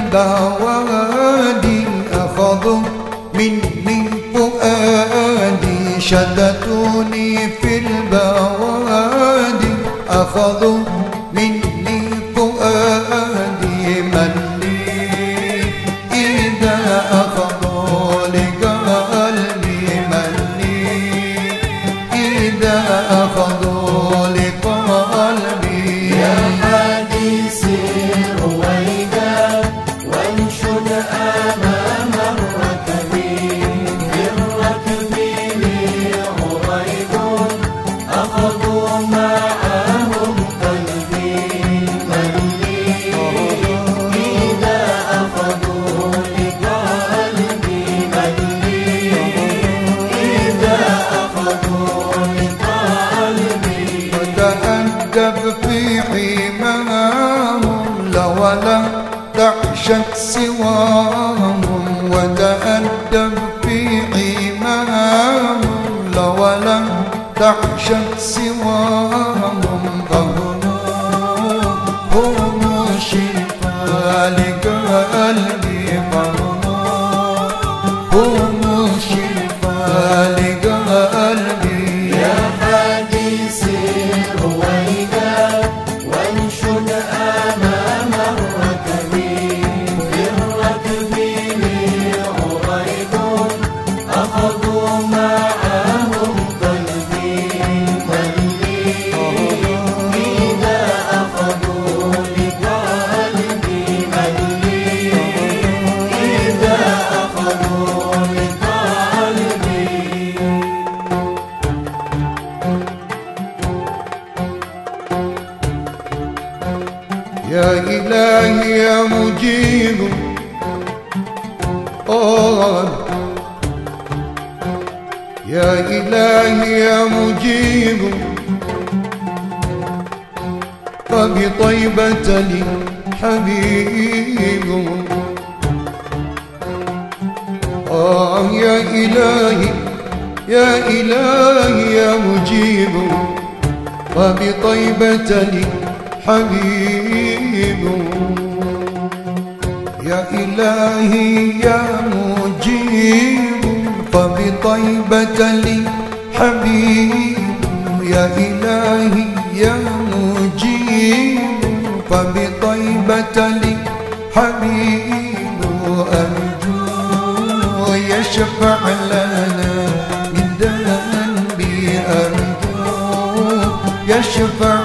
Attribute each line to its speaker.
Speaker 1: البوادي أخذوا مني فؤادي شتتوني في البوادي أخذوا مني فؤادي من لي إذا أخذوا لقلبي من لي إذا أخذوا لقلبي
Speaker 2: يا حديثي رويدا وانشد أمام الركب في الركب لي غريب أخذوا معهم قلبي من لي إذا أخذوا لقلبي من لي إذا أخذوا لقلبي
Speaker 1: وتأدب في حماهم ولا تعشق سواهم وتأدب في حماهم ولا تعشق سواهم هم شفاء لقلبي هم شفاء لقلبي
Speaker 2: يا حديثي رويدا وانشد أمام الركب في الركب لي غريب أخذوا معهم قلبي من لي إذا أخذوا لقلبي من لي إذا أخذوا لقلبي
Speaker 1: يا إلهي يا مجيب يا إلهي يا مجيب فبطيبة لي حبيب يا إلهي يا إلهي يا مجيب فبطيبة لي حبيب يا إلهي يا مجيب فبطيبة لي حبيب يا إلهي يا مجيب فبطيبة لي حبيب أرجو يشفع لنا من ذنبي أرجو يشفع